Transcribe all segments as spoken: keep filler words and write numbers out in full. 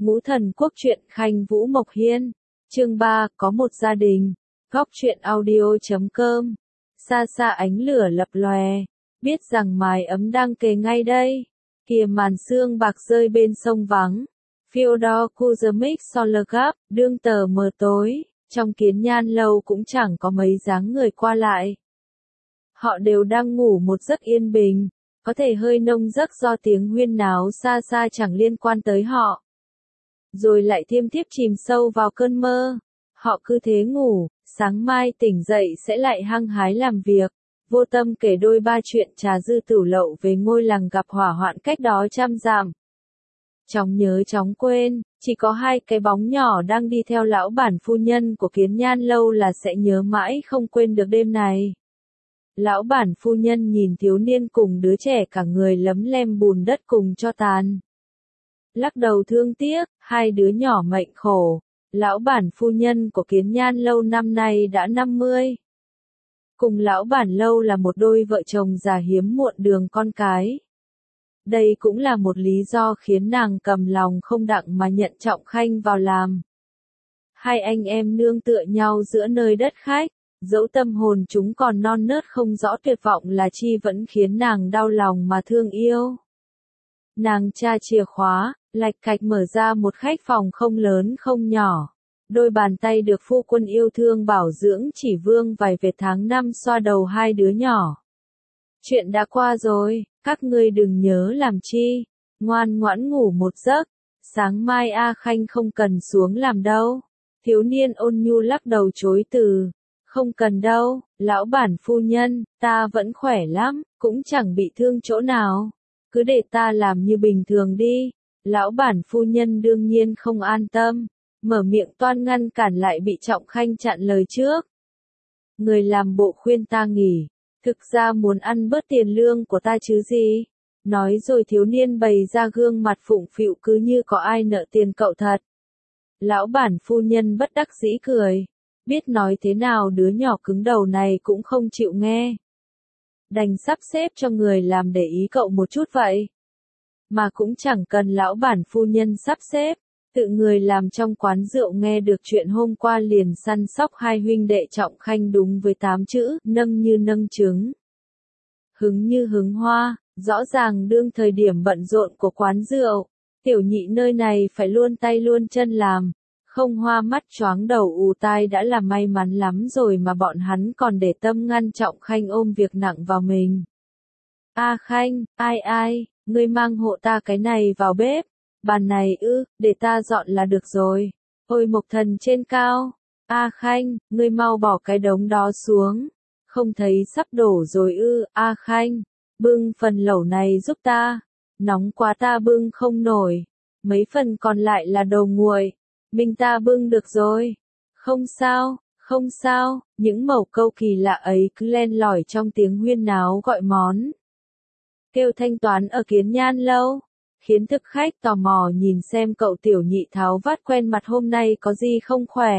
Ngũ Thần Quốc truyện Khanh Vũ Mộc Hiên. Chương ba, có một gia đình. Góc truyện audio chấm com. Xa xa ánh lửa lập lòe, biết rằng mái ấm đang kề ngay đây. Kìa màn sương bạc rơi bên sông vắng. Fyodor Kuzmich Sologap, đương tờ mờ tối, trong Kiến Nhan lâu cũng chẳng có mấy dáng người qua lại. Họ đều đang ngủ một giấc yên bình, có thể hơi nông giấc do tiếng huyên náo xa xa chẳng liên quan tới họ. Rồi lại thiêm thiếp chìm sâu vào cơn mơ. Họ cứ thế ngủ, sáng mai tỉnh dậy sẽ lại hăng hái làm việc, vô tâm kể đôi ba chuyện trà dư tửu lậu về ngôi làng gặp hỏa hoạn cách đó trăm dặm. Chóng nhớ chóng quên, chỉ có hai cái bóng nhỏ đang đi theo lão bản phu nhân của Kiến Nhan lâu là sẽ nhớ mãi không quên được đêm này. Lão bản phu nhân nhìn thiếu niên cùng đứa trẻ cả người lấm lem bùn đất cùng cho tàn. Lắc đầu thương tiếc, hai đứa nhỏ mệnh khổ. Lão bản phu nhân của Kiến Nhan lâu năm nay đã năm mươi. Cùng lão bản lâu là một đôi vợ chồng già hiếm muộn đường con cái. Đây cũng là một lý do khiến nàng cầm lòng không đặng mà nhận Trọng Khanh vào làm. Hai anh em nương tựa nhau giữa nơi đất khách, dẫu tâm hồn chúng còn non nớt không rõ tuyệt vọng là chi vẫn khiến nàng đau lòng mà thương yêu. Nàng tra chìa khóa, lạch cạch mở ra một khách phòng không lớn không nhỏ. Đôi bàn tay được phu quân yêu thương bảo dưỡng chỉ vương vài vệt tháng năm xoa đầu hai đứa nhỏ. Chuyện đã qua rồi, các ngươi đừng nhớ làm chi, ngoan ngoãn ngủ một giấc, sáng mai A Khanh không cần xuống làm đâu. Thiếu niên ôn nhu lắc đầu chối từ, không cần đâu, lão bản phu nhân, ta vẫn khỏe lắm, cũng chẳng bị thương chỗ nào, cứ để ta làm như bình thường đi. Lão bản phu nhân đương nhiên không an tâm, mở miệng toan ngăn cản lại bị Trọng Khanh chặn lời trước. Người làm bộ khuyên ta nghỉ, thực ra muốn ăn bớt tiền lương của ta chứ gì. Nói rồi thiếu niên bày ra gương mặt phụng phịu cứ như có ai nợ tiền cậu thật. Lão bản phu nhân bất đắc dĩ cười, biết nói thế nào đứa nhỏ cứng đầu này cũng không chịu nghe. Đành sắp xếp cho người làm để ý cậu một chút vậy. Mà cũng chẳng cần lão bản phu nhân sắp xếp, tự người làm trong quán rượu nghe được chuyện hôm qua liền săn sóc hai huynh đệ Trọng Khanh đúng với tám chữ, nâng như nâng trứng. Hứng như hứng hoa, rõ ràng đương thời điểm bận rộn của quán rượu, tiểu nhị nơi này phải luôn tay luôn chân làm, không hoa mắt choáng đầu ù tai đã là may mắn lắm rồi mà bọn hắn còn để tâm ngăn Trọng Khanh ôm việc nặng vào mình. A Khanh, ai ai, ngươi mang hộ ta cái này vào bếp, bàn này ư, để ta dọn là được rồi. Ôi Mộc Thần trên cao, A Khanh, ngươi mau bỏ cái đống đó xuống, không thấy sắp đổ rồi ư. A Khanh, bưng phần lẩu này giúp ta, nóng quá ta bưng không nổi, mấy phần còn lại là đồ nguội, mình ta bưng được rồi. Không sao, không sao, những mẩu câu kỳ lạ ấy cứ len lỏi trong tiếng huyên náo gọi món. Kêu thanh toán ở Kiến Nhan lâu, khiến thực khách tò mò nhìn xem cậu tiểu nhị tháo vát quen mặt hôm nay có gì không khỏe.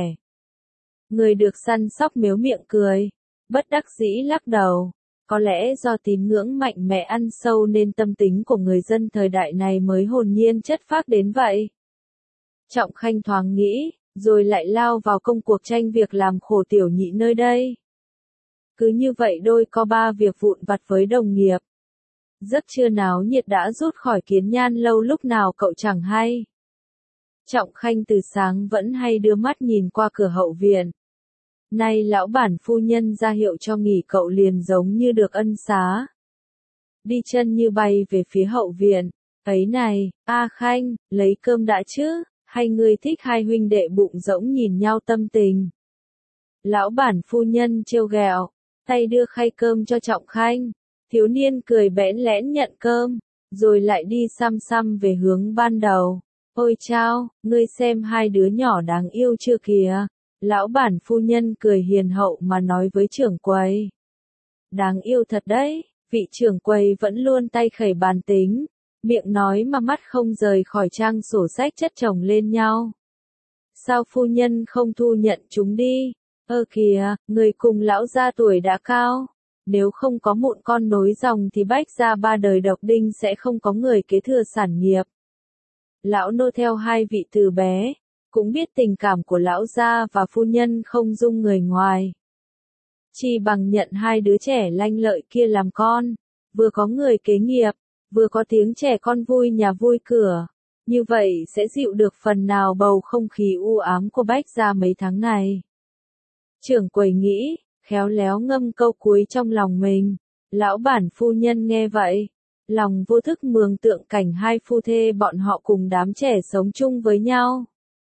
Người được săn sóc mếu miệng cười, bất đắc dĩ lắc đầu, có lẽ do tín ngưỡng mạnh mẽ ăn sâu nên tâm tính của người dân thời đại này mới hồn nhiên chất phác đến vậy. Trọng Khanh thoáng nghĩ, rồi lại lao vào công cuộc tranh việc làm khổ tiểu nhị nơi đây. Cứ như vậy đôi co ba việc vụn vặt với đồng nghiệp. Giấc trưa náo nhiệt đã rút khỏi Kiến Nhan lâu lúc nào cậu chẳng hay. Trọng Khanh từ sáng vẫn hay đưa mắt nhìn qua cửa hậu viện. Nay lão bản phu nhân ra hiệu cho nghỉ cậu liền giống như được ân xá. Đi chân như bay về phía hậu viện. Ấy này, A Khanh, lấy cơm đã chứ, hay ngươi thích hai huynh đệ bụng rỗng nhìn nhau tâm tình. Lão bản phu nhân trêu ghẹo, tay đưa khay cơm cho Trọng Khanh. Thiếu niên cười bẽn lẽn nhận cơm, rồi lại đi xăm xăm về hướng ban đầu. Ôi chao, ngươi xem hai đứa nhỏ đáng yêu chưa kìa. Lão bản phu nhân cười hiền hậu mà nói với trưởng quầy. Đáng yêu thật đấy, vị trưởng quầy vẫn luôn tay khẩy bàn tính, miệng nói mà mắt không rời khỏi trang sổ sách chất chồng lên nhau. Sao phu nhân không thu nhận chúng đi? Ơ kìa, người cùng lão gia tuổi đã cao. Nếu không có mụn con nối dòng thì Bách gia ba đời độc đinh sẽ không có người kế thừa sản nghiệp. lão nô theo hai vị từ bé, cũng biết tình cảm của lão gia và phu nhân không dung người ngoài. Chi bằng nhận hai đứa trẻ lanh lợi kia làm con, vừa có người kế nghiệp, vừa có tiếng trẻ con vui nhà vui cửa, như vậy sẽ dịu được phần nào bầu không khí u ám của Bách gia mấy tháng này. Trưởng quầy nghĩ, khéo léo ngâm câu cuối trong lòng mình, lão bản phu nhân nghe vậy, lòng vô thức mường tượng cảnh hai phu thê bọn họ cùng đám trẻ sống chung với nhau.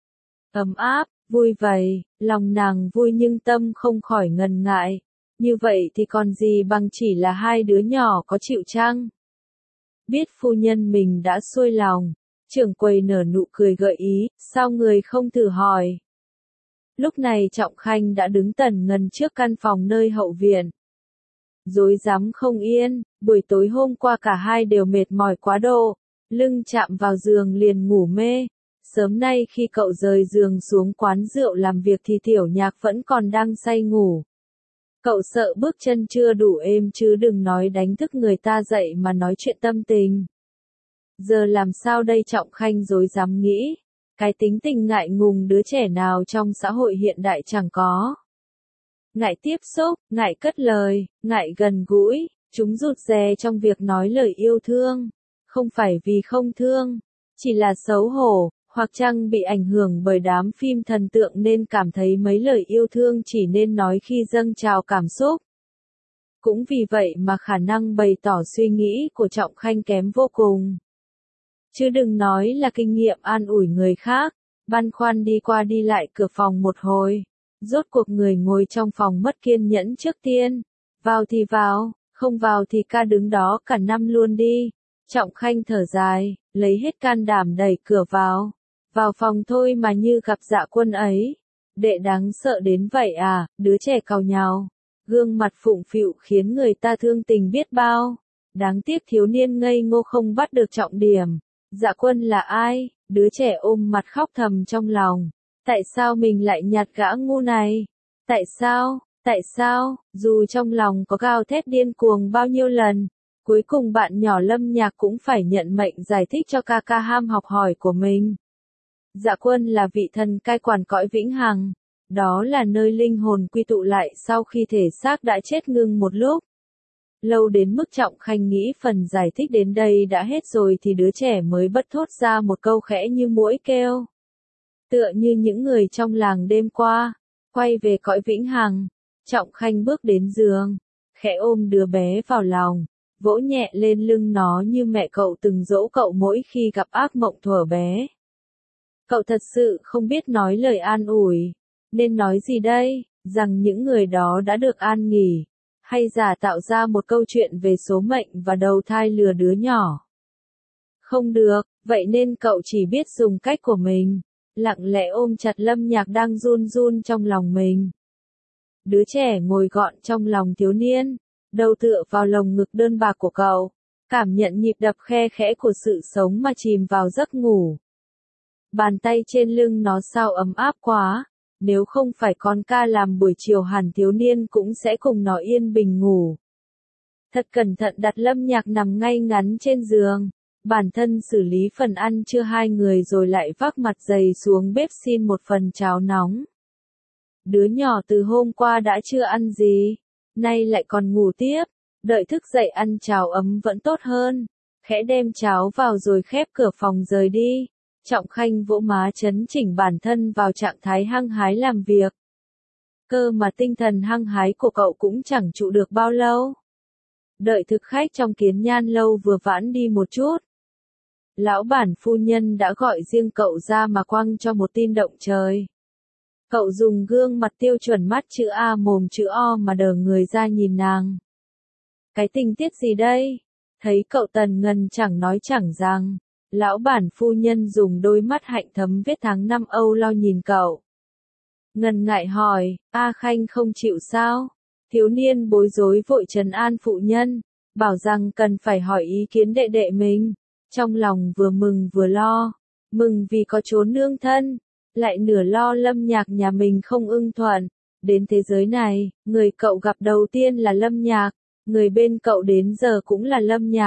Ấm áp, vui vầy, lòng nàng vui nhưng tâm không khỏi ngần ngại, như vậy thì còn gì bằng chỉ là hai đứa nhỏ có chịu chăng? Biết phu nhân mình đã xuôi lòng, trưởng quầy nở nụ cười gợi ý, sao người không thử hỏi? Lúc này Trọng Khanh đã đứng tần ngần trước căn phòng nơi hậu viện. Rối rắm không yên, buổi tối hôm qua cả hai đều mệt mỏi quá độ, lưng chạm vào giường liền ngủ mê. Sớm nay khi cậu rời giường xuống quán rượu làm việc thì Tiểu Nhạc vẫn còn đang say ngủ. Cậu sợ bước chân chưa đủ êm chứ đừng nói đánh thức người ta dậy mà nói chuyện tâm tình. Giờ làm sao đây? Trọng Khanh rối rắm nghĩ. Cái tính tình ngại ngùng đứa trẻ nào trong xã hội hiện đại chẳng có. Ngại tiếp xúc, ngại cất lời, ngại gần gũi, chúng rụt rè trong việc nói lời yêu thương. Không phải vì không thương, chỉ là xấu hổ, hoặc chăng bị ảnh hưởng bởi đám phim thần tượng nên cảm thấy mấy lời yêu thương chỉ nên nói khi dâng trào cảm xúc. Cũng vì vậy mà khả năng bày tỏ suy nghĩ của Trọng Khanh kém vô cùng. Chứ đừng nói là kinh nghiệm an ủi người khác, băn khoăn đi qua đi lại cửa phòng một hồi. Rốt cuộc người ngồi trong phòng mất kiên nhẫn trước tiên. Vào thì vào, không vào thì ca đứng đó cả năm luôn đi. Trọng Khanh thở dài, lấy hết can đảm đẩy cửa vào. Vào phòng thôi mà như gặp Dạ Quân ấy. Đệ đáng sợ đến vậy à, đứa trẻ càu nhàu. Gương mặt phụng phịu khiến người ta thương tình biết bao. Đáng tiếc thiếu niên ngây ngô không bắt được trọng điểm. Dạ Quân là ai? Đứa trẻ ôm mặt khóc thầm trong lòng. Tại sao mình lại nhặt gã ngu này? Tại sao? Tại sao? Dù trong lòng có gào thét điên cuồng bao nhiêu lần, cuối cùng bạn nhỏ Lâm Nhạc cũng phải nhận mệnh giải thích cho ca ca ham học hỏi của mình. Dạ Quân là vị thần cai quản cõi vĩnh hằng. Đó là nơi linh hồn quy tụ lại sau khi thể xác đã chết ngưng một lúc. Lâu đến mức Trọng Khanh nghĩ phần giải thích đến đây đã hết rồi thì đứa trẻ mới bật thốt ra một câu khẽ như muỗi kêu. Tựa như những người trong làng đêm qua, quay về cõi vĩnh hằng. Trọng Khanh bước đến giường, khẽ ôm đứa bé vào lòng, vỗ nhẹ lên lưng nó như mẹ cậu từng dỗ cậu mỗi khi gặp ác mộng thuở bé. Cậu thật sự không biết nói lời an ủi, nên nói gì đây, rằng những người đó đã được an nghỉ, hay giả tạo ra một câu chuyện về số mệnh và đầu thai lừa đứa nhỏ. Không được, vậy nên cậu chỉ biết dùng cách của mình, lặng lẽ ôm chặt Lâm Nhạc đang run run trong lòng mình. Đứa trẻ ngồi gọn trong lòng thiếu niên, đầu tựa vào lồng ngực đơn bạc của cậu, cảm nhận nhịp đập khe khẽ của sự sống mà chìm vào giấc ngủ. Bàn tay trên lưng nó sao ấm áp quá, nếu không phải con ca làm buổi chiều hẳn thiếu niên cũng sẽ cùng nó yên bình ngủ. Thật cẩn thận đặt Lâm Nhạc nằm ngay ngắn trên giường, bản thân xử lý phần ăn trưa hai người rồi lại vác mặt dày xuống bếp xin một phần cháo nóng. Đứa nhỏ từ hôm qua đã chưa ăn gì, nay lại còn ngủ tiếp, đợi thức dậy ăn cháo ấm vẫn tốt hơn. Khẽ đem cháo vào rồi khép cửa phòng rời đi. Trọng Khanh vỗ má chấn chỉnh bản thân vào trạng thái hăng hái làm việc. Cơ mà tinh thần hăng hái của cậu cũng chẳng trụ được bao lâu. Đợi thực khách trong Kiến Nhan lâu vừa vãn đi một chút. Lão bản phu nhân đã gọi riêng cậu ra mà quăng cho một tin động trời. Cậu dùng gương mặt tiêu chuẩn mắt chữ A mồm chữ O mà đờ người ra nhìn nàng. Cái tình tiết gì đây? Thấy cậu tần ngần chẳng nói chẳng rằng. Lão bản phu nhân dùng đôi mắt hạnh thấm vết tháng năm âu lo nhìn cậu. Ngần ngại hỏi, A Khanh không chịu sao? Thiếu niên bối rối vội trấn an phụ nhân, bảo rằng cần phải hỏi ý kiến đệ đệ mình. Trong lòng vừa mừng vừa lo, mừng vì có chốn nương thân, lại nửa lo Lâm Nhạc nhà mình không ưng thuận. Đến thế giới này, người cậu gặp đầu tiên là Lâm Nhạc, người bên cậu đến giờ cũng là Lâm Nhạc.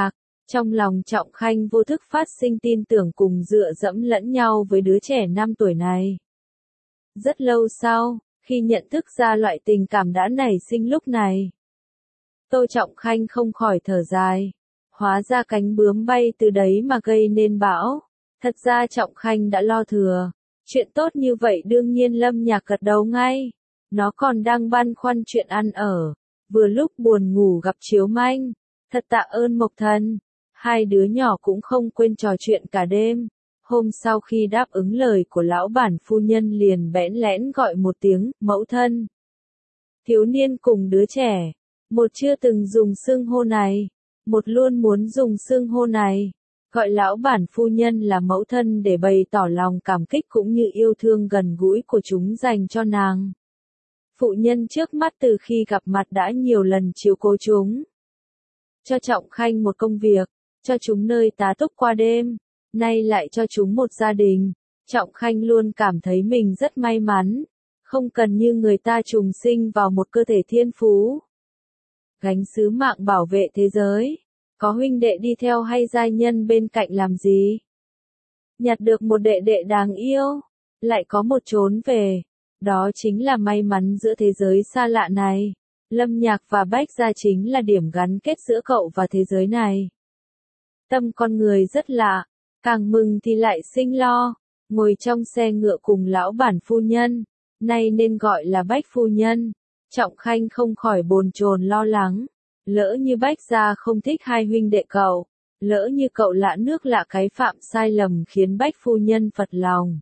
Trong lòng Trọng Khanh vô thức phát sinh tin tưởng cùng dựa dẫm lẫn nhau với đứa trẻ năm tuổi này. Rất lâu sau, khi nhận thức ra loại tình cảm đã nảy sinh lúc này, Tô Trọng Khanh không khỏi thở dài. Hóa ra cánh bướm bay từ đấy mà gây nên bão. Thật ra Trọng Khanh đã lo thừa. Chuyện tốt như vậy đương nhiên Lâm Nhạc gật đầu ngay. Nó còn đang băn khoăn chuyện ăn ở. Vừa lúc buồn ngủ gặp Chiếu Manh. Thật tạ ơn Mộc Thần. Hai đứa nhỏ cũng không quên trò chuyện cả đêm. Hôm sau khi đáp ứng lời của lão bản phu nhân liền bẽn lẽn gọi một tiếng, mẫu thân. Thiếu niên cùng đứa trẻ. Một chưa từng dùng xưng hô này. Một luôn muốn dùng xưng hô này. Gọi lão bản phu nhân là mẫu thân để bày tỏ lòng cảm kích cũng như yêu thương gần gũi của chúng dành cho nàng. Phụ nhân trước mắt từ khi gặp mặt đã nhiều lần chiếu cố chúng. Cho Trọng Khanh một công việc, cho chúng nơi tá túc qua đêm, nay lại cho chúng một gia đình. Trọng Khanh luôn cảm thấy mình rất may mắn, không cần như người ta trùng sinh vào một cơ thể thiên phú. Gánh sứ mạng bảo vệ thế giới, có huynh đệ đi theo hay giai nhân bên cạnh làm gì? Nhặt được một đệ đệ đáng yêu, lại có một trốn về, đó chính là may mắn giữa thế giới xa lạ này. Lâm Nhạc và Bách Gia chính là điểm gắn kết giữa cậu và thế giới này. Tâm con người rất lạ, càng mừng thì lại sinh lo, ngồi trong xe ngựa cùng lão bản phu nhân, nay nên gọi là Bách phu nhân. Trọng Khanh không khỏi bồn chồn lo lắng, lỡ như Bách Gia không thích hai huynh đệ cậu, lỡ như cậu lạ nước lạ cái phạm sai lầm khiến Bách phu nhân phật lòng.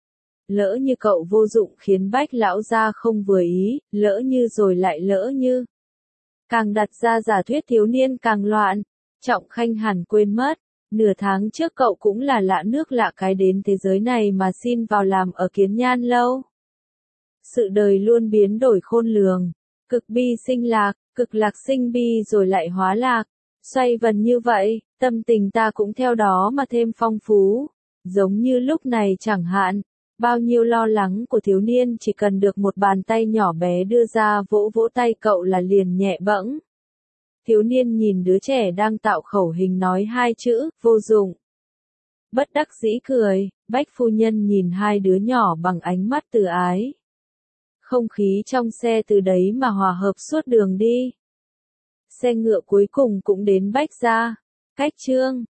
Lỡ như cậu vô dụng khiến Bách lão gia không vừa ý, lỡ như rồi lại lỡ như. Càng đặt ra giả thuyết thiếu niên càng loạn, Trọng Khanh hẳn quên mất, nửa tháng trước cậu cũng là lạ nước lạ cái đến thế giới này mà xin vào làm ở Kiến Nhan lâu. Sự đời luôn biến đổi khôn lường, cực bi sinh lạc, cực lạc sinh bi rồi lại hóa lạc, xoay vần như vậy, tâm tình ta cũng theo đó mà thêm phong phú, giống như lúc này chẳng hạn. Bao nhiêu lo lắng của thiếu niên chỉ cần được một bàn tay nhỏ bé đưa ra vỗ vỗ tay cậu là liền nhẹ bẫng. Thiếu niên nhìn đứa trẻ đang tạo khẩu hình nói hai chữ, vô dụng. Bất đắc dĩ cười, Bách phu nhân nhìn hai đứa nhỏ bằng ánh mắt từ ái. Không khí trong xe từ đấy mà hòa hợp suốt đường đi. Xe ngựa cuối cùng cũng đến Bách Gia. Cách chương